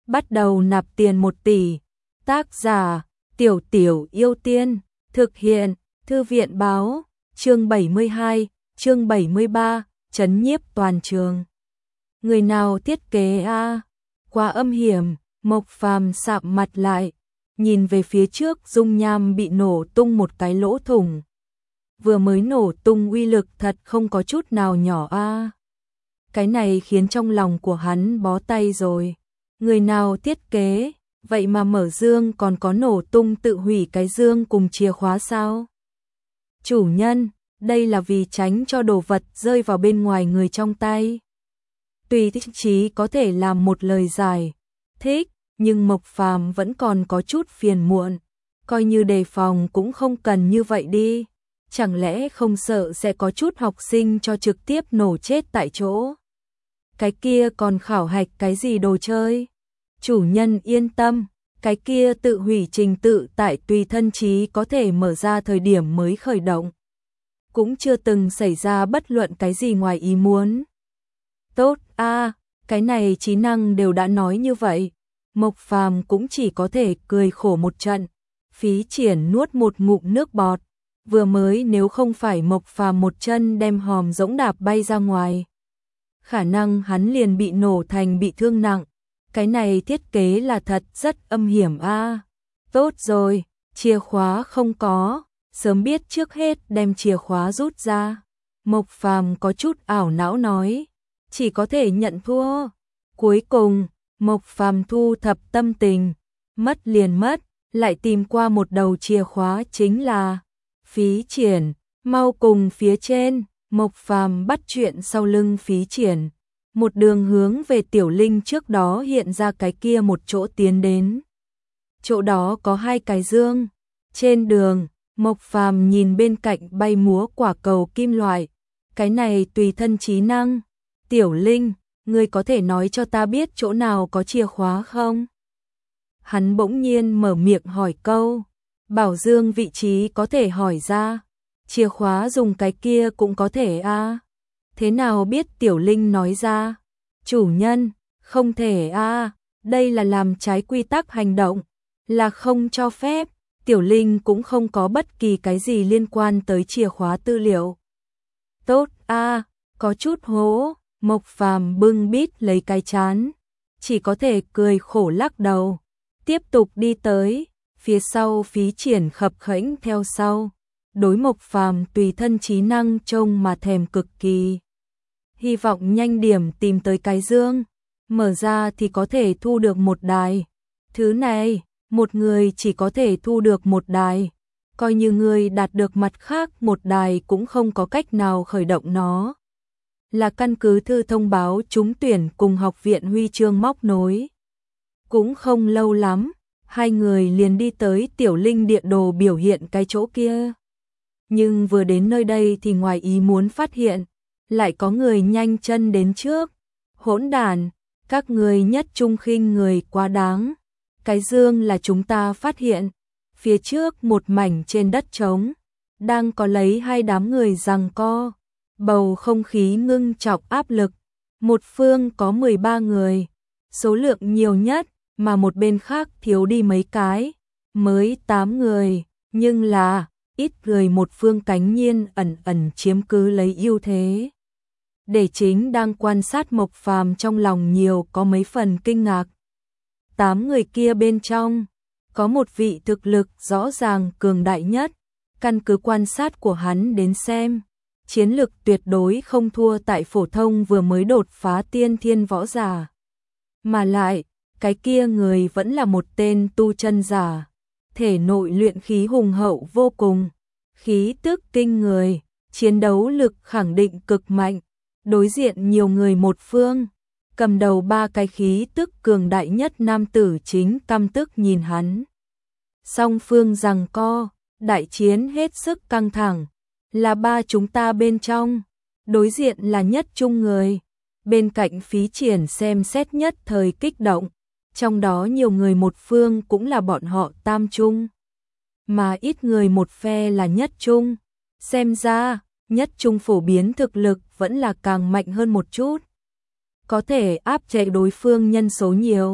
bắt đầu nạp tiền 1 tỷ. Tác giả, Tiểu Tiểu Yêu Tiên, thực hiện, Thư viện báo, chương 72, chương 73, trấn nhiếp toàn trường. Người nào thiết kế a? Quá âm hiểm, Mộc Phàm sạm mặt lại, nhìn về phía trước dung nham bị nổ tung một cái lỗ thủng. Vừa mới nổ tung uy lực thật không có chút nào nhỏ a. Cái này khiến trong lòng của hắn bó tay rồi. Người nào thiết kế, vậy mà mở dương còn có nổ tung tự hủy cái dương cùng chìa khóa sao? Chủ nhân, đây là vì tránh cho đồ vật rơi vào bên ngoài người trong tay. Tùy thích chí có thể làm một lời giải thích, nhưng Mộc Phàm vẫn còn có chút phiền muộn. Coi như đề phòng cũng không cần như vậy đi. Chẳng lẽ không sợ sẽ có chút học sinh cho trực tiếp nổ chết tại chỗ? Cái kia còn khảo hạch cái gì đồ chơi? Chủ nhân yên tâm, cái kia tự hủy trình tự tại tùy thân trí có thể mở ra thời điểm mới khởi động. Cũng chưa từng xảy ra bất luận cái gì ngoài ý muốn. Tốt a, cái này trí năng đều đã nói như vậy. Mộc Phàm cũng chỉ có thể cười khổ một trận. Phí Triển nuốt một ngụm nước bọt. Vừa mới nếu không phải Mộc Phàm một chân đem hòm rỗng đạp bay ra ngoài, khả năng hắn liền bị nổ thành bị thương nặng. Cái này thiết kế là thật rất âm hiểm a. Tốt rồi, chìa khóa không có, sớm biết trước hết đem chìa khóa rút ra. Mộc Phàm có chút ảo não nói, chỉ có thể nhận thua. Cuối cùng, Mộc Phàm thu thập tâm tình, mất liền mất, lại tìm qua một đầu chìa khóa chính là Phí Triển, mau cùng phía trên. Mộc Phàm bắt chuyện sau lưng Phí Triển, một đường hướng về Tiểu Linh trước đó hiện ra cái kia một chỗ tiến đến. Chỗ đó có 2 cái dương. Trên đường, Mộc Phàm nhìn bên cạnh bay múa quả cầu kim loại. Cái này tùy thân trí năng. Tiểu Linh, ngươi có thể nói cho ta biết chỗ nào có chìa khóa không? Hắn bỗng nhiên mở miệng hỏi câu. Bảo dương vị trí có thể hỏi ra. Chìa khóa dùng cái kia cũng có thể a. Thế nào biết? Tiểu Linh nói ra. Chủ nhân, không thể a, đây là làm trái quy tắc hành động, là không cho phép. Tiểu Linh cũng không có bất kỳ cái gì liên quan tới chìa khóa tư liệu. Tốt a, có chút hố. Mộc Phàm bưng bít lấy cái trán, chỉ có thể cười khổ lắc đầu, tiếp tục đi tới. Phía sau Phí Triển khập khẽnh theo sau, đối Mộc Phàm tùy thân trí năng trông mà thèm cực kỳ. Hy vọng nhanh điểm tìm tới cái dương, mở ra thì có thể thu được một đài. Thứ này, một người chỉ có thể thu được một đài, coi như người đạt được mặt khác một đài cũng không có cách nào khởi động nó. Là căn cứ thư thông báo trúng tuyển cùng học viện huy chương móc nối. Cũng không lâu lắm, 2 người liền đi tới Tiểu Linh địa đồ biểu hiện cái chỗ kia. Nhưng vừa đến nơi đây thì ngoài ý muốn phát hiện, lại có người nhanh chân đến trước. Hỗn đản, các người nhất trung khinh người quá đáng. Cái dương là chúng ta phát hiện. Phía trước một mảnh trên đất trống, đang có lấy 2 đám người giằng co. Bầu không khí ngưng trọng áp lực. Một phương có 13 người, số lượng nhiều nhất, mà một bên khác thiếu đi mấy cái, mới 8 người, nhưng là ít người một phương cánh nhiên ẩn ẩn chiếm cứ lấy ưu thế. Để chính đang quan sát Mộc Phàm trong lòng nhiều có mấy phần kinh ngạc. 8 người kia bên trong, có một vị thực lực rõ ràng cường đại nhất, căn cứ quan sát của hắn đến xem, chiến lực tuyệt đối không thua tại phổ thông vừa mới đột phá tiên thiên võ giả. Mà lại, cái kia người vẫn là một tên tu chân giả, thể nội luyện khí hùng hậu vô cùng, khí tức kinh người, chiến đấu lực khẳng định cực mạnh, đối diện nhiều người một phương, cầm đầu 3 cái khí tức cường đại nhất nam tử chính căm tức nhìn hắn. Song phương giằng co, đại chiến hết sức căng thẳng, là 3 chúng ta bên trong, đối diện là nhất trung người, bên cạnh Phí Triển xem xét nhất thời kích động. Trong đó nhiều người một phương cũng là bọn họ tam trung, mà ít người một phe là nhất trung. Xem ra, nhất trung phổ biến thực lực vẫn là càng mạnh hơn một chút. Có thể áp chế đối phương nhân số nhiều.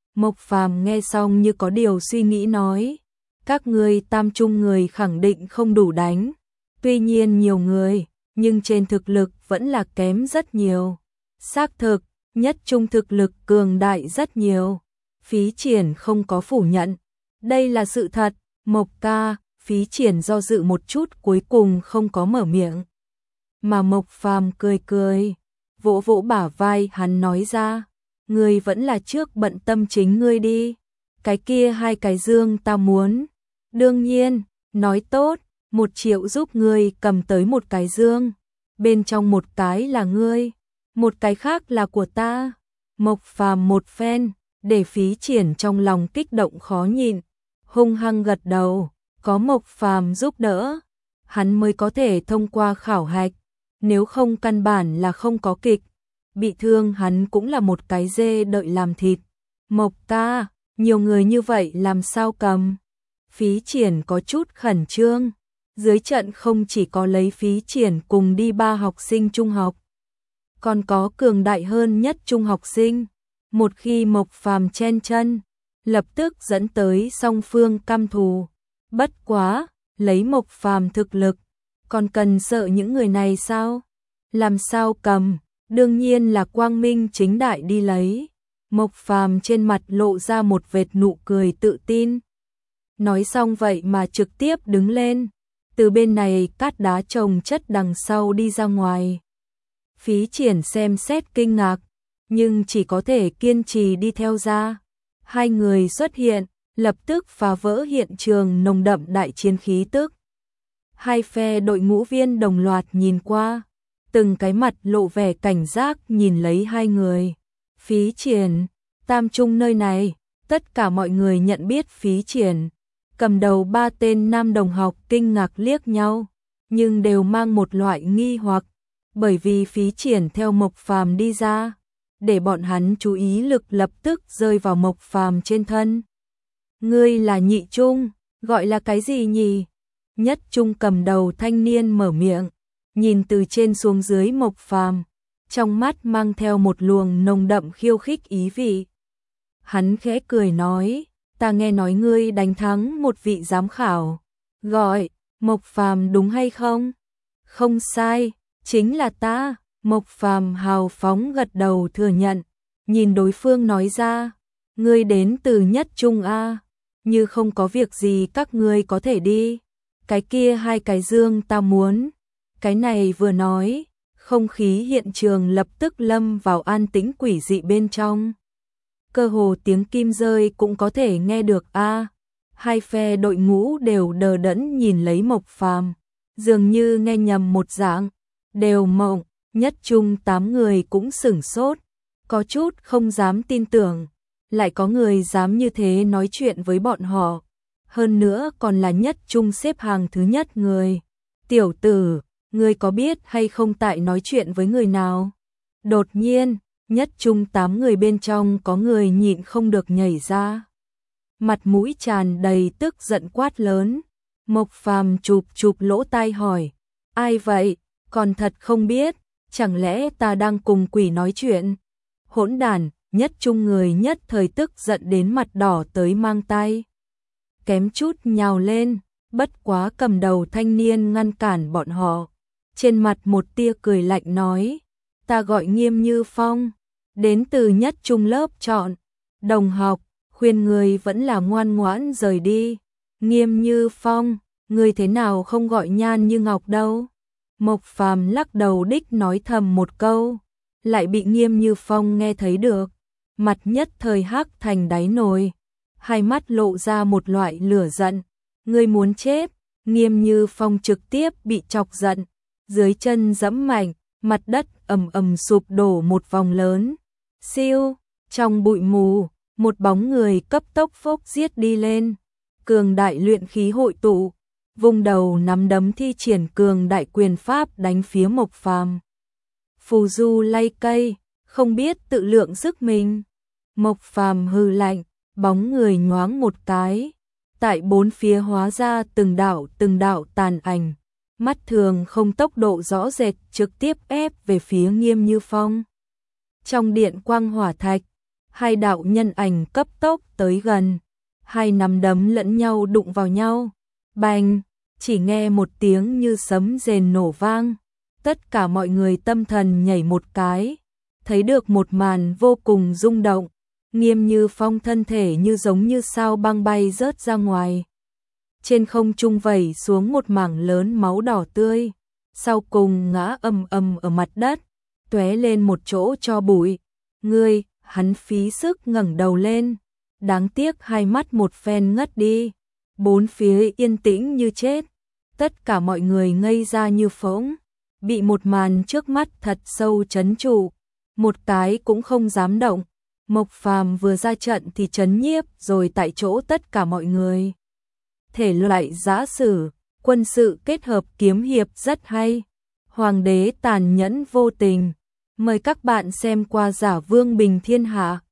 Mộc Phàm nghe xong như có điều suy nghĩ nói, các ngươi tam trung người khẳng định không đủ đánh, tuy nhiên nhiều người, nhưng trên thực lực vẫn là kém rất nhiều. Xác thực, nhất trung thực lực cường đại rất nhiều. Phí Triển không có phủ nhận, đây là sự thật. Mộc ca, Phí Triển do dự một chút cuối cùng không có mở miệng. Mà Mộc Phàm cười cười, vỗ vỗ bả vai hắn nói ra, ngươi vẫn là trước bận tâm chính ngươi đi, cái kia 2 cái dương ta muốn. Đương nhiên, nói tốt, 1 triệu giúp ngươi cầm tới 1 cái dương, bên trong 1 cái là ngươi, 1 cái khác là của ta. Mộc Phàm một phen, để Phí Triển trong lòng kích động khó nhịn, hung hăng gật đầu, có Mộc Phàm giúp đỡ, hắn mới có thể thông qua khảo hạch, nếu không căn bản là không có kịch, bị thương hắn cũng là một cái dê đợi làm thịt. Mộc ca, nhiều người như vậy làm sao cầm? Phí Triển có chút khẩn trương, dưới trận không chỉ có lấy Phí Triển cùng đi 3 học sinh trung học, còn có cường đại hơn nhất trung học sinh. Một khi Mộc Phàm chen chân, lập tức dẫn tới song phương căm thù. Bất quá, lấy Mộc Phàm thực lực, còn cần sợ những người này sao? Làm sao cầm? Đương nhiên là quang minh chính đại đi lấy. Mộc Phàm trên mặt lộ ra một vệt nụ cười tự tin. Nói xong vậy mà trực tiếp đứng lên, từ bên này cát đá chồng chất đằng sau đi ra ngoài. Phí Triển xem xét kinh ngạc, nhưng chỉ có thể kiên trì đi theo ra. 2 người xuất hiện, lập tức phá vỡ hiện trường nồng đậm đại chiến khí tức. 2 phe đội ngũ viên đồng loạt nhìn qua, từng cái mặt lộ vẻ cảnh giác nhìn lấy 2 người. Phí Triển, tam trung nơi này, tất cả mọi người nhận biết Phí Triển. Cầm đầu 3 tên nam đồng học kinh ngạc liếc nhau, nhưng đều mang một loại nghi hoặc, bởi vì Phí Triển theo Mộc Phàm đi ra, để bọn hắn chú ý lực lập tức rơi vào Mộc Phàm trên thân. Ngươi là nhị trung, gọi là cái gì nhỉ? Nhất trung cầm đầu thanh niên mở miệng, nhìn từ trên xuống dưới Mộc Phàm, trong mắt mang theo một luồng nồng đậm khiêu khích ý vị. Hắn khẽ cười nói, ta nghe nói ngươi đánh thắng một vị giám khảo, gọi Mộc Phàm đúng hay không? Không sai, chính là ta. Mộc Phàm hào phóng gật đầu thừa nhận, nhìn đối phương nói ra, ngươi đến từ nhất trung a, như không có việc gì các ngươi có thể đi, cái kia 2 cái dương ta muốn. Cái này vừa nói, không khí hiện trường lập tức lâm vào an tĩnh quỷ dị bên trong. Cơ hồ tiếng kim rơi cũng có thể nghe được a. 2 phe đội ngũ đều đờ đẫn nhìn lấy Mộc Phàm, dường như nghe nhầm một dạng, đều mộng. Nhất trung 8 người cũng sửng sốt, có chút không dám tin tưởng, lại có người dám như thế nói chuyện với bọn họ, hơn nữa còn là nhất trung xếp hàng thứ nhất người. Tiểu tử, ngươi có biết hay không tại nói chuyện với người nào? Đột nhiên, nhất trung 8 người bên trong có người nhịn không được nhảy ra. Mặt mũi tràn đầy tức giận quát lớn. Mộc Phàm chụp lỗ tai hỏi, ai vậy? Còn thật không biết, chẳng lẽ ta đang cùng quỷ nói chuyện? Hỗn đản, nhất trung người nhất thời tức giận đến mặt đỏ tới mang tay. Kém chút nhào lên, bất quá cầm đầu thanh niên ngăn cản bọn họ. Trên mặt một tia cười lạnh nói, ta gọi Nghiêm Như Phong, đến từ nhất trung lớp chọn. Đồng học, khuyên người vẫn là ngoan ngoãn rời đi. Nghiêm Như Phong, người thế nào không gọi Nhan Như Ngọc đâu? Mộc Phàm lắc đầu đích nói thầm một câu, lại bị Nghiêm Như Phong nghe thấy được, mặt nhất thời hắc thành đáy nồi, 2 mắt lộ ra một loại lửa giận, ngươi muốn chết. Nghiêm Như Phong trực tiếp bị chọc giận, dưới chân giẫm mạnh, mặt đất ầm ầm sụp đổ một vòng lớn. Siêu, trong bụi mù, một bóng người cấp tốc phốc giết đi lên, cường đại luyện khí hội tụ, vung đầu nắm đấm thi triển cường đại quyền pháp đánh phía Mộc Phàm. Phù du lay cây, không biết tự lượng sức mình. Mộc Phàm hừ lạnh, bóng người nhoáng một cái, tại 4 phía hóa ra từng đạo tàn ảnh, mắt thường không tốc độ rõ rệt trực tiếp ép về phía Nghiêm Như Phong. Trong điện quang hỏa thạch, hai đạo nhân ảnh cấp tốc tới gần, hai nắm đấm lẫn nhau đụng vào nhau. Bành, chỉ nghe một tiếng như sấm rền nổ vang, tất cả mọi người tâm thần nhảy một cái, thấy được một màn vô cùng rung động. Nghiêm Như Phong thân thể như giống như sao băng bay rớt ra ngoài. Trên không trung vẩy xuống một mảng lớn máu đỏ tươi, sau cùng ngã ầm ầm ở mặt đất, tóe lên một chỗ tro bụi. Hắn phí sức ngẩng đầu lên, đáng tiếc hai mắt một phen ngất đi. Bốn phía yên tĩnh như chết, tất cả mọi người ngây ra như phỗng, bị một màn trước mắt thật sâu chấn trụ, một cái cũng không dám động. Mộc Phàm vừa ra trận thì chấn nhiếp rồi tại chỗ tất cả mọi người. Thể loại giã sử, quân sự kết hợp kiếm hiệp rất hay. Hoàng đế tàn nhẫn vô tình. Mời các bạn xem qua Giả Vương Bình Thiên Hạ.